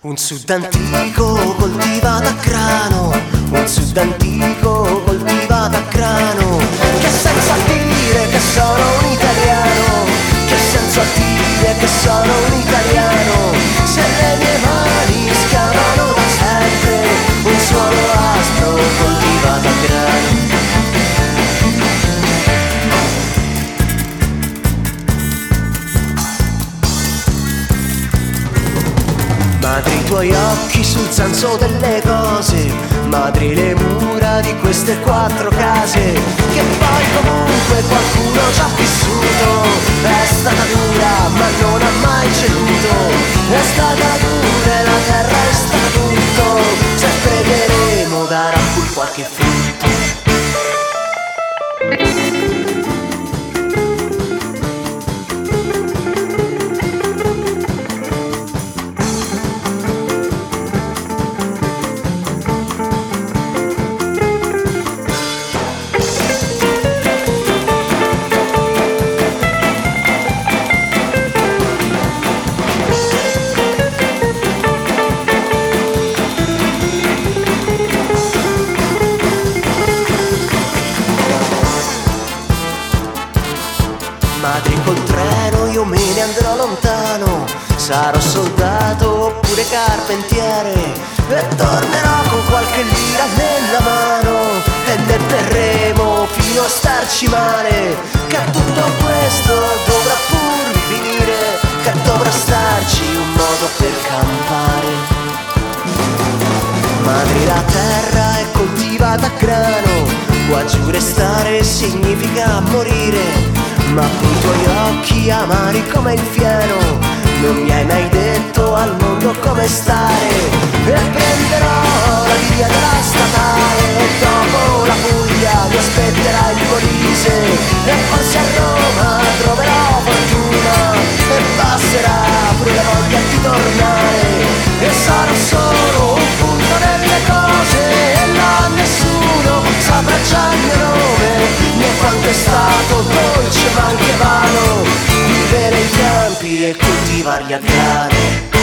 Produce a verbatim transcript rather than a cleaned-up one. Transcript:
Un sud antico coltivato a grano, un sud antico coltivato a grano. Che senso a dire che sono un italiano, che senso a dire che sono un italiano, se le mie mani scavano da sempre un suolo aspro coltivato a grano. Madri i tuoi occhi sul senso delle cose, madri le mura di queste quattro case, che poi comunque qualcuno ci ha vissuto. È stata dura ma non ha mai ceduto, è stata dura e la terra è stata tutto, se pregheremo darà pur qualche frutto. Madri col treno io me ne andrò lontano, sarò soldato oppure carpentiere, e tornerò con qualche lira nella mano e ne berremo fino a starci male, che tutto questo dovrà pur finire, che dovrà starci un modo per campare. Madri la terra è coltivata a grano, qua giù restare significa morire, ma con i tuoi occhi amari come il fieno non mi hai mai detto al mondo come stare. E prenderò la via della statale e dopo la Puglia mi aspetterà il Molise, e forse a Roma troverò fortuna e passerà pure la voglia di tornare, e sarò solo un punto nelle cose e là nessuno saprà già il mio nome, né quanto è stato dolce ma anche vano vivere in campi e coltivarli a grano.